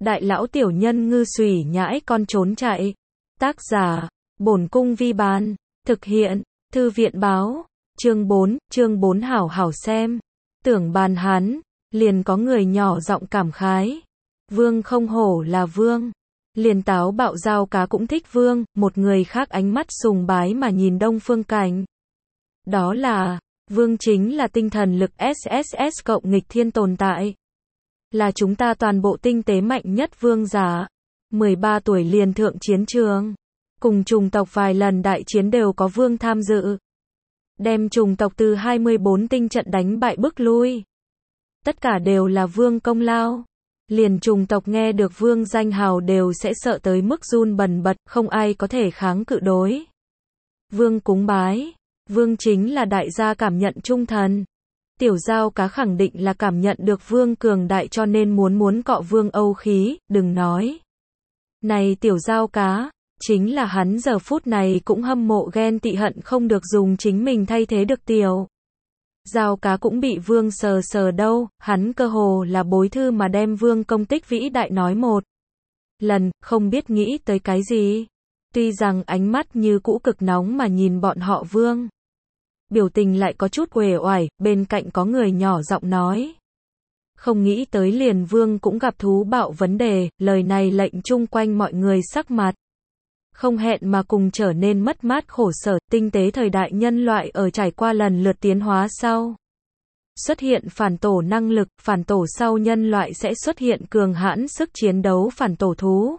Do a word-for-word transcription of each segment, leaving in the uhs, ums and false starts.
Đại lão tiểu nhân ngư xùy nhãi con trốn chạy. Tác giả, Bổn Cung Vi Bán. Thực hiện, Thư viện báo. Chương bốn, chương bốn hảo hảo xem. Tưởng bàn hắn, liền có người nhỏ giọng cảm khái. Vương không hổ là vương. Liền táo bạo dao cá cũng thích vương, một người khác ánh mắt sùng bái mà nhìn Đông Phương Cảnh. Đó là, vương chính là tinh thần lực ét ét ét cộng nghịch thiên tồn tại. Là chúng ta toàn bộ tinh tế mạnh nhất vương giả. mười ba tuổi liền thượng chiến trường. Cùng chủng tộc vài lần đại chiến đều có vương tham dự. Đem chủng tộc từ hai mươi bốn tinh trận đánh bại bức lui. Tất cả đều là vương công lao. Liền chủng tộc nghe được vương danh hào đều sẽ sợ tới mức run bần bật, không ai có thể kháng cự đối. Vương cúng bái. Vương chính là đại gia cảm nhận trung thần. Tiểu dao cá khẳng định là cảm nhận được vương cường đại cho nên muốn muốn cọ vương âu khí, đừng nói. Này tiểu dao cá, chính là hắn giờ phút này cũng hâm mộ ghen tị hận không được dùng chính mình thay thế được tiểu. Dao cá cũng bị vương sờ sờ đâu, hắn cơ hồ là bối thư mà đem vương công tích vĩ đại nói một lần, không biết nghĩ tới cái gì. Tuy rằng ánh mắt như cũ cực nóng mà nhìn bọn họ vương. Biểu tình lại có chút uể oải, bên cạnh có người nhỏ giọng nói. Không nghĩ tới liền vương cũng gặp thú bạo vấn đề, lời này lệnh chung quanh mọi người sắc mặt. Không hẹn mà cùng trở nên mất mát khổ sở, tinh tế thời đại nhân loại ở trải qua lần lượt tiến hóa sau. Xuất hiện phản tổ năng lực, phản tổ sau nhân loại sẽ xuất hiện cường hãn sức chiến đấu phản tổ thú.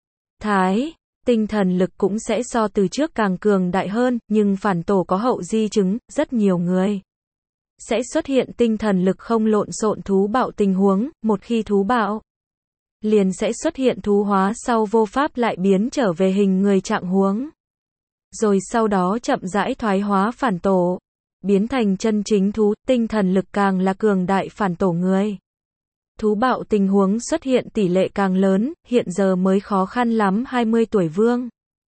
Thái, tinh thần lực cũng sẽ so từ trước càng cường đại hơn, nhưng phản tổ có hậu di chứng, rất nhiều người sẽ xuất hiện tinh thần lực không lộn xộn thú bạo tình huống, một khi thú bạo liền sẽ xuất hiện thú hóa sau vô pháp lại biến trở về hình người trạng huống. Rồi sau đó chậm rãi thoái hóa phản tổ, biến thành chân chính thú, tinh thần lực càng là cường đại phản tổ người. Thú bạo tình huống xuất hiện tỷ lệ càng lớn, hiện giờ mới khó khăn lắm hai mươi tuổi vương.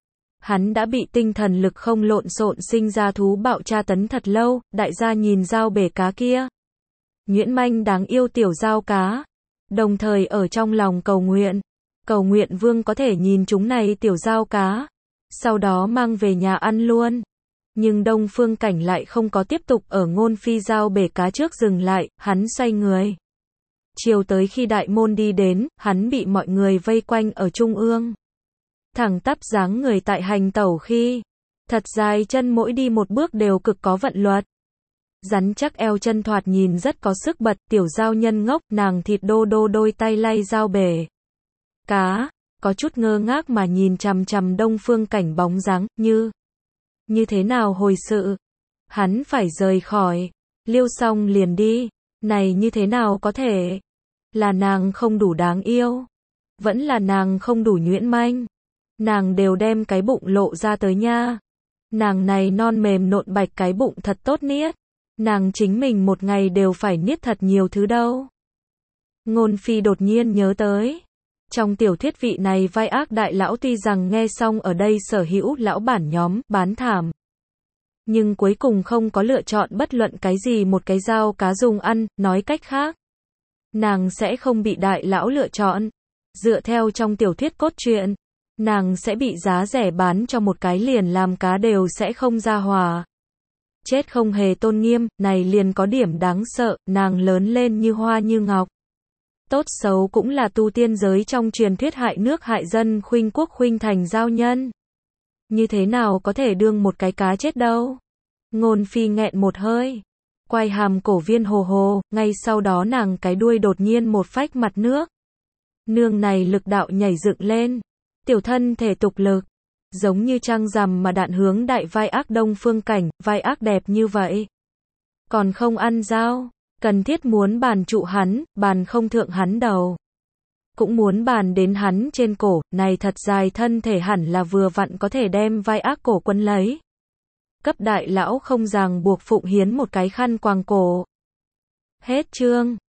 Hắn đã bị tinh thần lực không lộn xộn sinh ra thú bạo tra tấn thật lâu, đại gia nhìn dao bể cá kia. Nhuyễn manh đáng yêu tiểu dao cá. Đồng thời ở trong lòng cầu nguyện. Cầu nguyện vương có thể nhìn chúng này tiểu dao cá. Sau đó mang về nhà ăn luôn. Nhưng Đông Phương Cảnh lại không có tiếp tục ở ngôn phi dao bể cá trước dừng lại, hắn xoay người. Chiều tới khi đại môn đi đến, hắn bị mọi người vây quanh ở trung ương. Thẳng tắp dáng người tại hành tẩu khi, thật dài chân mỗi đi một bước đều cực có vận luật. Rắn chắc eo chân thoạt nhìn rất có sức bật, tiểu giao nhân ngốc, nàng thịt đô đô đôi tay lay dao bể cá, có chút ngơ ngác mà nhìn chằm chằm Đông Phương Cảnh bóng dáng, như, như thế nào hồi sự, hắn phải rời khỏi, liêu xong liền đi, này như thế nào có thể, là nàng không đủ đáng yêu, vẫn là nàng không đủ nhuyễn manh, nàng đều đem cái bụng lộ ra tới nha, nàng này non mềm nộn bạch cái bụng thật tốt niết. Nàng chính mình một ngày đều phải niết thật nhiều thứ đâu. Ngôn phi đột nhiên nhớ tới. Trong tiểu thuyết vị này vai ác đại lão tuy rằng nghe xong ở đây sở hữu lão bản nhóm bán thảm. Nhưng cuối cùng không có lựa chọn bất luận cái gì một cái dao cá dùng ăn, nói cách khác. Nàng sẽ không bị đại lão lựa chọn. Dựa theo trong tiểu thuyết cốt truyện, nàng sẽ bị giá rẻ bán cho một cái liền làm cá đều sẽ không ra hòa. Chết không hề tôn nghiêm, này liền có điểm đáng sợ, nàng lớn lên như hoa như ngọc. Tốt xấu cũng là tu tiên giới trong truyền thuyết hại nước hại dân khuynh quốc khuynh thành giao nhân. Như thế nào có thể đương một cái cá chết đâu. Ngôn phi nghẹn một hơi. Quay hàm cổ viên hồ hồ, ngay sau đó nàng cái đuôi đột nhiên một phách mặt nước. Nương này lực đạo nhảy dựng lên. Tiểu thân thể tục lực. Giống như trăng rằm mà đạn hướng đại vai ác Đông Phương Cảnh, vai ác đẹp như vậy. Còn không ăn dao, cần thiết muốn bàn trụ hắn, bàn không thượng hắn đầu. Cũng muốn bàn đến hắn trên cổ, này thật dài thân thể hẳn là vừa vặn có thể đem vai ác cổ quấn lấy. Cấp đại lão không ràng buộc phụng hiến một cái khăn quàng cổ. Hết chương.